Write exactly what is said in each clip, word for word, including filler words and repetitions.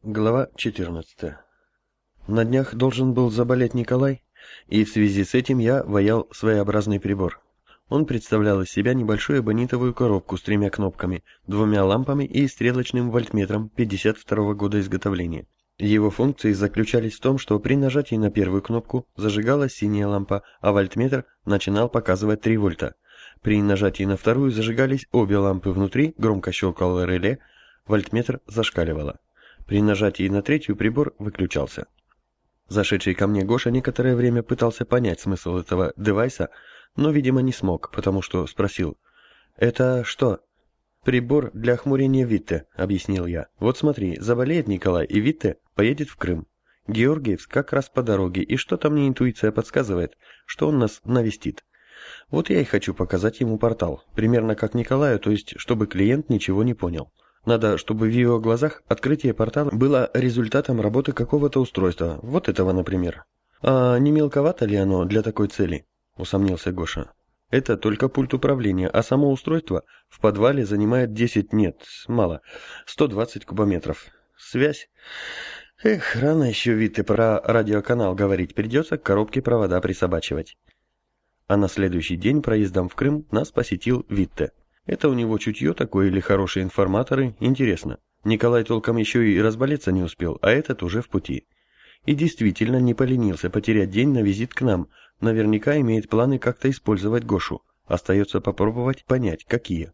Глава четырнадцатая. На днях должен был заболеть Николай, и в связи с этим я ваял своеобразный прибор. Он представлял из себя небольшую эбонитовую коробку с тремя кнопками, двумя лампами и стрелочным вольтметром пятьдесят второго года изготовления. Его функции заключались в том, что при нажатии на первую кнопку зажигалась синяя лампа, а вольтметр начинал показывать три вольта. При нажатии на вторую зажигались обе лампы внутри, громко щелкало реле, вольтметр зашкаливало. При нажатии на третью прибор выключался. Зашедший ко мне Гоша некоторое время пытался понять смысл этого девайса, но, видимо, не смог, потому что спросил: «Это что?» «Прибор для охмурения Витте», — объяснил я. «Вот смотри, заболеет Николай, и Витте поедет в Крым. Георгиевск как раз по дороге, и что-то мне интуиция подсказывает, что он нас навестит. Вот я и хочу показать ему портал, примерно как Николаю, то есть чтобы клиент ничего не понял. Надо, чтобы в его глазах открытие портала было результатом работы какого-то устройства, вот этого, например». «А не мелковато ли оно для такой цели?» — усомнился Гоша. «Это только пульт управления, а само устройство в подвале занимает десять, нет, мало, сто двадцать кубометров. Связь? Эх, рано еще, Витте, про радиоканал говорить, придется к коробке провода присобачивать». А на следующий день проездом в Крым нас посетил Витте. Это у него чутье такое или хорошие информаторы, интересно. Николай толком еще и разболеться не успел, а этот уже в пути. И действительно не поленился потерять день на визит к нам, наверняка имеет планы как-то использовать Гошу. Остается попробовать понять, какие.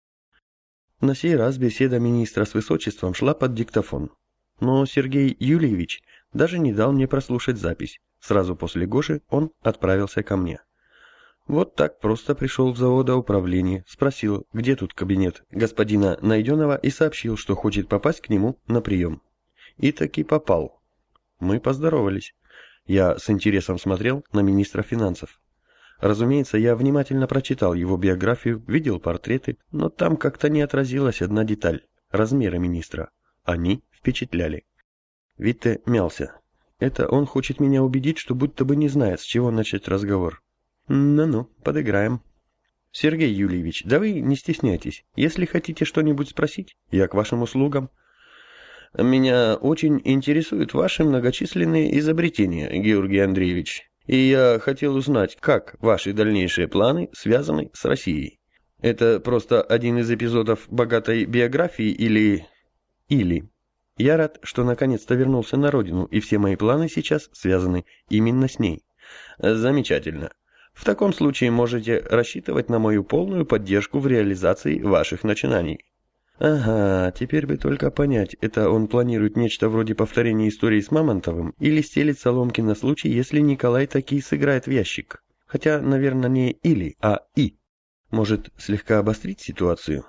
На сей раз беседа министра с высочеством шла под диктофон. Но Сергей Юльевич даже не дал мне прослушать запись. Сразу после Гоши он отправился ко мне. Вот так просто пришел в заводоуправление, спросил, где тут кабинет господина Найденова, и сообщил, что хочет попасть к нему на прием. И таки попал. Мы поздоровались. Я с интересом смотрел на министра финансов. Разумеется, я внимательно прочитал его биографию, видел портреты, но там как-то не отразилась одна деталь – размеры министра. Они впечатляли. Витте мялся. Это он хочет меня убедить, что будто бы не знает, с чего начать разговор. Ну-ну, подыграем. Сергей Юльевич, да вы не стесняйтесь. Если хотите что-нибудь спросить, я к вашим услугам. Меня очень интересуют ваши многочисленные изобретения, Георгий Андреевич. И я хотел узнать, как ваши дальнейшие планы связаны с Россией. Это просто один из эпизодов богатой биографии или... Или... Я рад, что наконец-то вернулся на родину, и все мои планы сейчас связаны именно с ней. Замечательно. В таком случае можете рассчитывать на мою полную поддержку в реализации ваших начинаний. Ага, теперь бы только понять, это он планирует нечто вроде повторения истории с Мамонтовым или стелит соломки на случай, если Николай таки сыграет в ящик. Хотя, наверное, не или, а и. Может, слегка обострить ситуацию?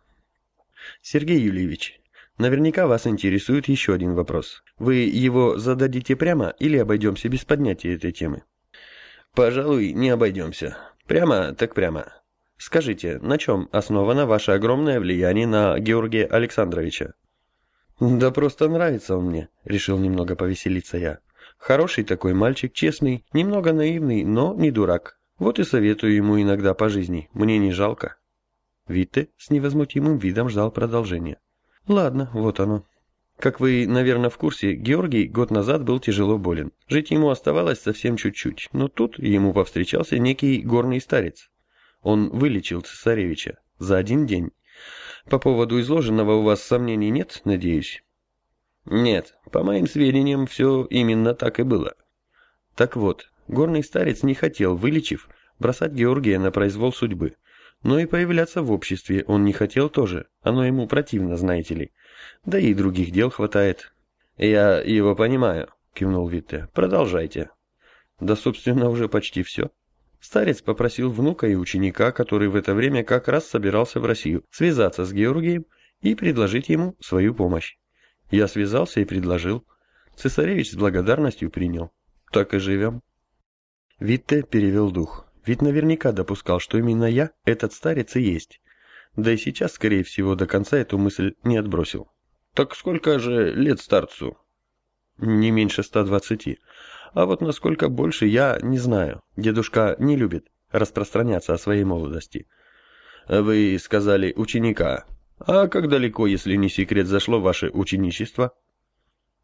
Сергей Юльевич, наверняка вас интересует еще один вопрос. Вы его зададите прямо или обойдемся без поднятия этой темы? Пожалуй, не обойдемся. Прямо так прямо. Скажите, на чем основано ваше огромное влияние на Георгия Александровича? Да просто нравится он мне, решил немного повеселиться я. Хороший такой мальчик, честный, немного наивный, но не дурак. Вот и советую ему иногда по жизни, мне не жалко. Витте с невозмутимым видом ждал продолжения. Ладно, вот оно. Как вы, наверное, в курсе, Георгий год назад был тяжело болен. Жить ему оставалось совсем чуть-чуть, но тут ему повстречался некий горный старец. Он вылечил цесаревича за один день. По поводу изложенного у вас сомнений нет, надеюсь? Нет, по моим сведениям, все именно так и было. Так вот, горный старец не хотел, вылечив, бросать Георгия на произвол судьбы. Но и появляться в обществе он не хотел тоже, оно ему противно, знаете ли. Да и других дел хватает. Я его понимаю, кивнул Витте. Продолжайте. Да, собственно, уже почти все. Старец попросил внука и ученика, который в это время как раз собирался в Россию, связаться с Георгием и предложить ему свою помощь. Я связался и предложил. Цесаревич с благодарностью принял. Так и живем. Витте перевел дух. Ведь наверняка допускал, что именно я, этот старец, и есть. Да и сейчас, скорее всего, до конца эту мысль не отбросил. Так сколько же лет старцу? Не меньше ста двадцати. А вот насколько больше, я не знаю. Дедушка не любит распространяться о своей молодости. Вы сказали ученика. А как далеко, если не секрет, зашло ваше ученичество?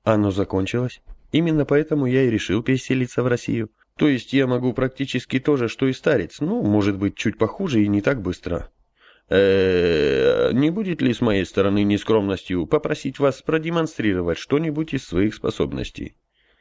Оно закончилось. Именно поэтому я и решил переселиться в Россию. То есть я могу практически то же, что и старец, ну, может быть, чуть похуже и не так быстро. Э, не будет ли с моей стороны нескромностью попросить вас продемонстрировать что-нибудь из своих способностей?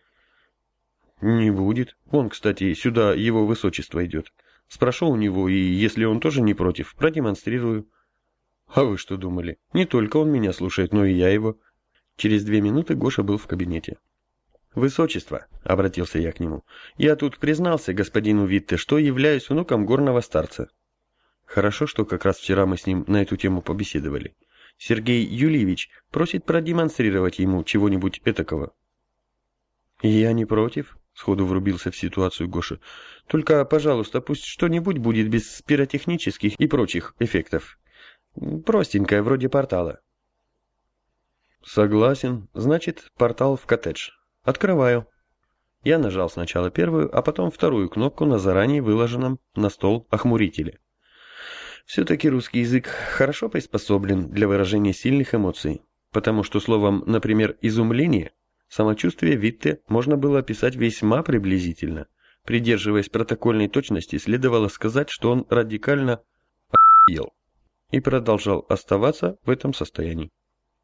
Не будет. Он, кстати, сюда его высочество идет. Спрошу у него, и если он тоже не против, продемонстрирую. А вы что думали? Не только он меня слушает, но и я его. Через две минуты Гоша был в кабинете. «Высочество», — обратился я к нему, — «я тут признался господину Витте, что являюсь внуком горного старца». Хорошо, что как раз вчера мы с ним на эту тему побеседовали. Сергей Юльевич просит продемонстрировать ему чего-нибудь этакого. «Я не против», — сходу врубился в ситуацию Гоша. «Только, пожалуйста, пусть что-нибудь будет без пиротехнических и прочих эффектов. Простенькое, вроде портала». «Согласен. Значит, портал в коттедж. Открываю». Я нажал сначала первую, а потом вторую кнопку на заранее выложенном на стол охмурителе. Все-таки русский язык хорошо приспособлен для выражения сильных эмоций, потому что словом, например, «изумление» самочувствие Витте можно было описать весьма приблизительно. Придерживаясь протокольной точности, следовало сказать, что он радикально охуел и продолжал оставаться в этом состоянии.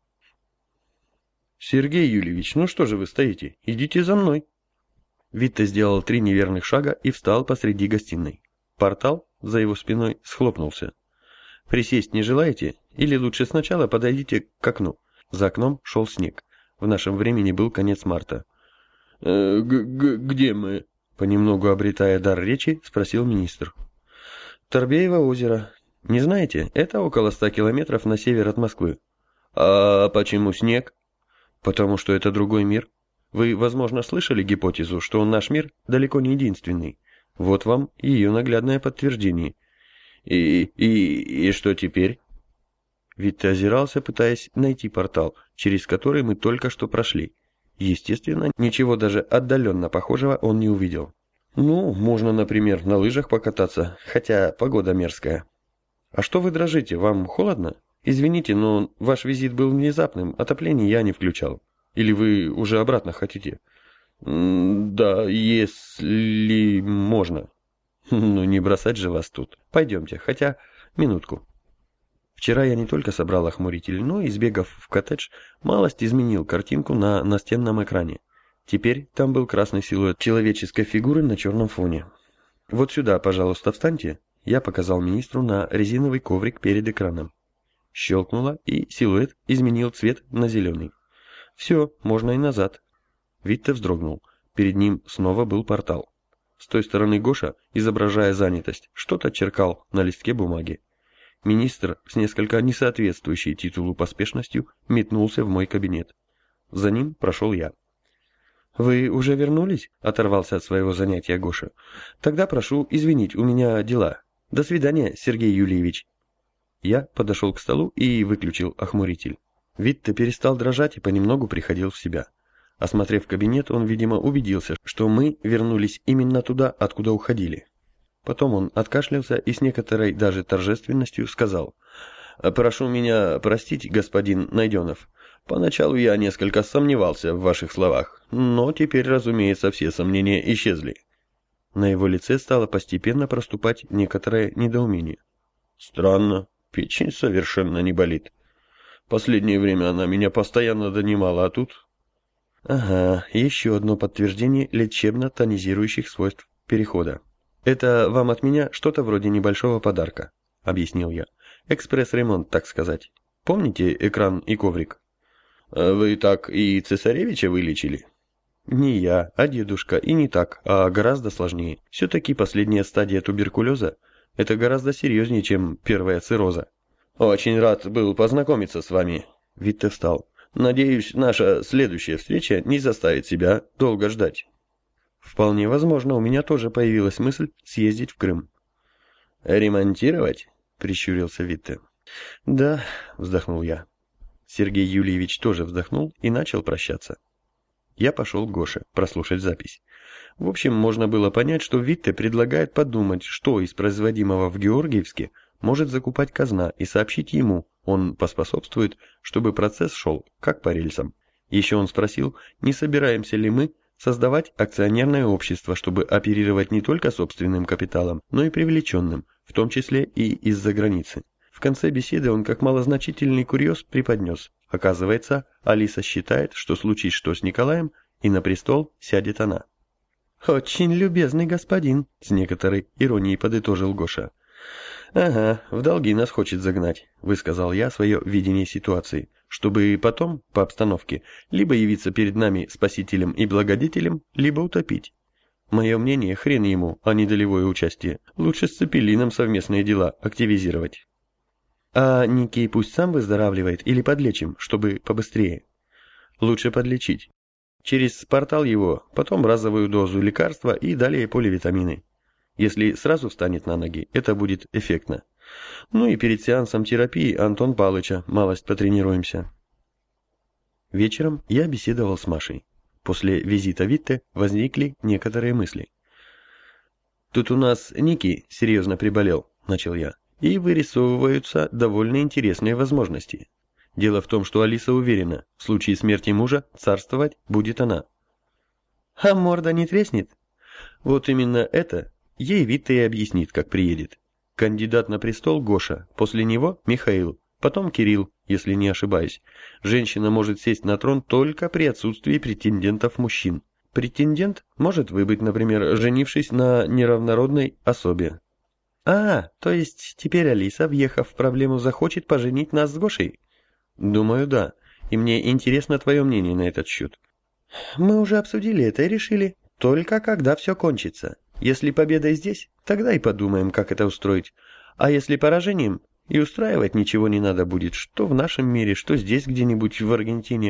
«Сергей Юльевич, ну что же вы стоите? Идите за мной!» Витте сделал три неверных шага и встал посреди гостиной. Портал за его спиной схлопнулся. «Присесть не желаете? Или лучше сначала подойдите к окну?» За окном шел снег. В нашем времени был конец марта. «Э, «Где мы?» Понемногу обретая дар речи, спросил министр. «Торбеево озеро. Не знаете? Это около ста километров на север от Москвы». «А почему снег?» «Потому что это другой мир. Вы, возможно, слышали гипотезу, что наш мир далеко не единственный. Вот вам ее наглядное подтверждение». «И, и, и что теперь?» Витте озирался, пытаясь найти портал, через который мы только что прошли. Естественно, ничего даже отдаленно похожего он не увидел. «Ну, можно, например, на лыжах покататься, хотя погода мерзкая». «А что вы дрожите? Вам холодно? Извините, но ваш визит был внезапным, отопление я не включал. Или вы уже обратно хотите?» «Да, если можно». «Ну, не бросать же вас тут. Пойдемте, хотя минутку». Вчера я не только собрал охмуритель, но и, сбегав в коттедж, малость изменил картинку на настенном экране. Теперь там был красный силуэт человеческой фигуры на черном фоне. «Вот сюда, пожалуйста, встаньте». Я показал министру на резиновый коврик перед экраном. Щелкнуло, и силуэт изменил цвет на зеленый. «Все, можно и назад». Витте вздрогнул. Перед ним снова был портал. С той стороны Гоша, изображая занятость, что-то черкал на листке бумаги. Министр с несколько несоответствующей титулу поспешностью метнулся в мой кабинет. За ним прошел я. «Вы уже вернулись?» – оторвался от своего занятия Гоша. «Тогда прошу извинить, у меня дела. До свидания, Сергей Юльевич». Я подошел к столу и выключил охмуритель. Витте перестал дрожать и понемногу приходил в себя. Осмотрев кабинет, он, видимо, убедился, что мы вернулись именно туда, откуда уходили. Потом он откашлялся и с некоторой даже торжественностью сказал: «Прошу меня простить, господин Найденов. Поначалу я несколько сомневался в ваших словах, но теперь, разумеется, все сомнения исчезли». На его лице стало постепенно проступать некоторое недоумение. «Странно, печень совершенно не болит. Последнее время она меня постоянно донимала, а тут...» «Ага, еще одно подтверждение лечебно-тонизирующих свойств перехода. Это вам от меня что-то вроде небольшого подарка», — объяснил я. «Экспресс-ремонт, так сказать. Помните экран и коврик?» «Вы так и цесаревича вылечили?» «Не я, а дедушка, и не так, а гораздо сложнее. Все-таки последняя стадия туберкулеза — это гораздо серьезнее, чем первая цирроза». «Очень рад был познакомиться с вами», — Витте встал. «Надеюсь, наша следующая встреча не заставит себя долго ждать». «Вполне возможно, у меня тоже появилась мысль съездить в Крым». «Ремонтировать?» — прищурился Витте. «Да», — вздохнул я. Сергей Юльевич тоже вздохнул и начал прощаться. Я пошел к Гоше прослушать запись. В общем, можно было понять, что Витте предлагает подумать, что из производимого в Георгиевске может закупать казна, и сообщить ему. Он поспособствует, чтобы процесс шел как по рельсам. Еще он спросил, не собираемся ли мы создавать акционерное общество, чтобы оперировать не только собственным капиталом, но и привлеченным, в том числе и из-за границы. В конце беседы он как малозначительный курьез преподнес. Оказывается, Алиса считает, что случись что с Николаем, и на престол сядет она. «Очень любезный господин», — с некоторой иронией подытожил Гоша. «Ага, в долги нас хочет загнать», — высказал я свое видение ситуации, чтобы потом, по обстановке, либо явиться перед нами спасителем и благодетелем, либо утопить. Мое мнение, хрен ему, а не долевое участие. Лучше с Цепелином совместные дела активизировать. А Никей пусть сам выздоравливает или подлечим, чтобы побыстрее? Лучше подлечить. Через портал его, потом разовую дозу лекарства и далее поливитамины. Если сразу встанет на ноги, это будет эффектно. Ну и перед сеансом терапии Антон Палыча малость потренируемся. Вечером я беседовал с Машей. После визита Витте возникли некоторые мысли. «Тут у нас Ники серьезно приболел», — начал я, — «и вырисовываются довольно интересные возможности. Дело в том, что Алиса уверена, в случае смерти мужа царствовать будет она». «А морда не треснет?» «Вот именно это ей Витте и объяснит, как приедет. Кандидат на престол Гоша, после него Михаил, потом Кирилл, если не ошибаюсь. Женщина может сесть на трон только при отсутствии претендентов-мужчин. Претендент может выбыть, например, женившись на неравнородной особе». «А, то есть теперь Алиса, въехав в проблему, захочет поженить нас с Гошей?» «Думаю, да. И мне интересно твое мнение на этот счет». «Мы уже обсудили это и решили. Только когда все кончится. Если победа здесь, тогда и подумаем, как это устроить. А если поражением, и устраивать ничего не надо будет, что в нашем мире, что здесь где-нибудь в Аргентине».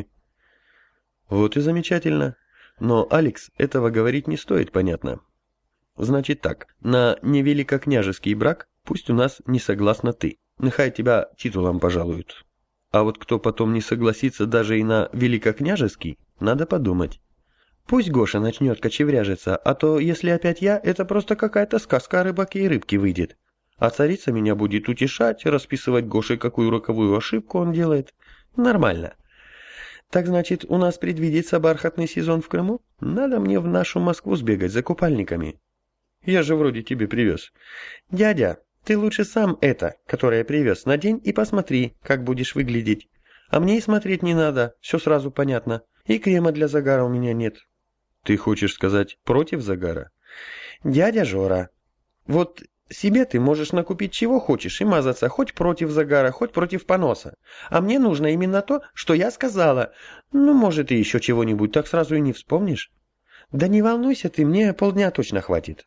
«Вот и замечательно. Но, Алекс, этого говорить не стоит, понятно. Значит так, на невеликокняжеский брак пусть у нас не согласна ты. Нехай тебя титулом пожалуют. А вот кто потом не согласится даже и на великокняжеский, надо подумать. Пусть Гоша начнет кочевряжиться, а то, если опять я, это просто какая-то сказка о рыбаке и рыбке выйдет. А царица меня будет утешать, расписывать Гоше, какую роковую ошибку он делает. Нормально. Так значит, у нас предвидится бархатный сезон в Крыму? Надо мне в нашу Москву сбегать за купальниками. Я же вроде тебе привез. Дядя, ты лучше сам это, которое привез, надень и посмотри, как будешь выглядеть. А мне и смотреть не надо, все сразу понятно. И крема для загара у меня нет. Ты хочешь сказать против загара? Дядя Жора, вот себе ты можешь накупить чего хочешь и мазаться хоть против загара, хоть против поноса. А мне нужно именно то, что я сказала. Ну, может, и еще чего-нибудь, так сразу и не вспомнишь. Да не волнуйся ты, мне полдня точно хватит.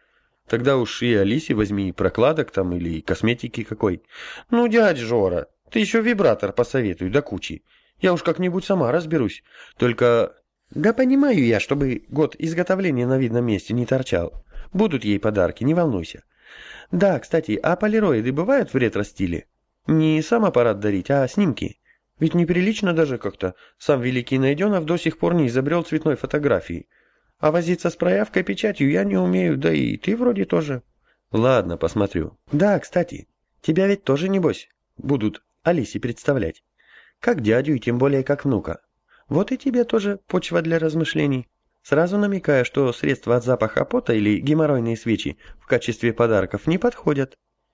Тогда уж и Алисе возьми прокладок там или косметики какой. Ну, дядь Жора, ты еще вибратор посоветуй до кучи. Я уж как-нибудь сама разберусь. Только... Да понимаю я, чтобы год изготовления на видном месте не торчал. Будут ей подарки, не волнуйся. Да, кстати, а полироиды бывают в ретро-стиле? Не сам аппарат дарить, а снимки. Ведь неприлично даже как-то. Сам великий Найденов до сих пор не изобрел цветной фотографии. А возиться с проявкой печатью я не умею, да и ты вроде тоже. Ладно, посмотрю. Да, кстати, тебя ведь тоже, небось, будут Алисе представлять. Как дядю и тем более как внука. Вот и тебе тоже почва для размышлений. Сразу намекаю, что средства от запаха пота или геморройные свечи в качестве подарков не подходят.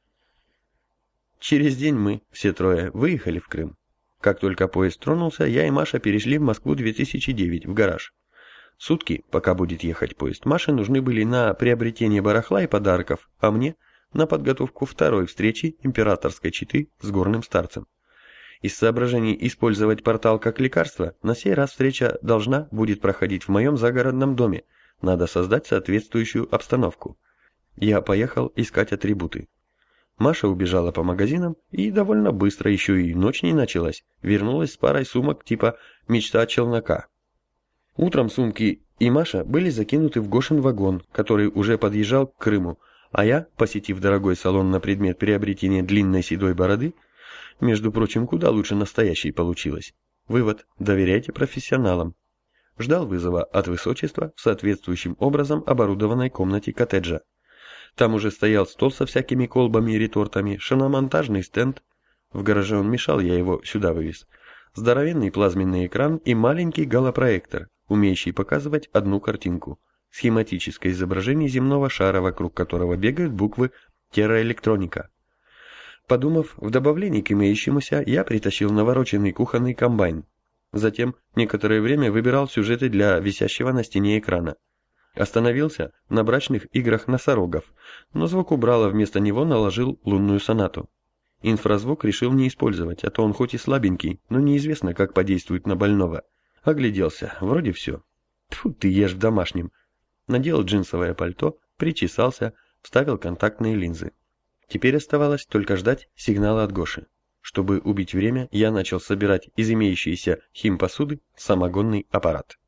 Через день мы, все трое, выехали в Крым. Как только поезд тронулся, я и Маша перешли в Москву две тысячи девять, в гараж. Сутки, пока будет ехать поезд, Маше нужны были на приобретение барахла и подарков, а мне на подготовку второй встречи императорской четы с горным старцем. Из соображений использовать портал как лекарство, на сей раз встреча должна будет проходить в моем загородном доме. Надо создать соответствующую обстановку. Я поехал искать атрибуты. Маша убежала по магазинам и довольно быстро, еще и ночь не началась, вернулась с парой сумок типа «Мечта челнока». Утром сумки и Маша были закинуты в Гошин вагон, который уже подъезжал к Крыму, а я, посетив дорогой салон на предмет приобретения длинной седой бороды, между прочим, куда лучше настоящей получилось. Вывод: доверяйте профессионалам. Ждал вызова от высочества в соответствующим образом оборудованной комнате коттеджа. Там уже стоял стол со всякими колбами и ретортами, шиномонтажный стенд. В гараже он мешал, я его сюда вывез. здоровенный плазменный экран и маленький голопроектор, умеющий показывать одну картинку. Схематическое изображение земного шара, вокруг которого бегают буквы «Терраэлектроника». Подумав, в добавлении к имеющемуся, я притащил навороченный кухонный комбайн. Затем некоторое время выбирал сюжеты для висящего на стене экрана. Остановился на брачных играх носорогов, но звук убрал, а вместо него наложил лунную сонату. Инфразвук решил не использовать, а то он хоть и слабенький, но неизвестно, как подействует на больного. Огляделся, вроде все. Тьфу, ты ешь в домашнем. Надел джинсовое пальто, причесался, вставил контактные линзы. Теперь оставалось только ждать сигнала от Гоши. Чтобы убить время, я начал собирать из имеющейся химпосуды самогонный аппарат.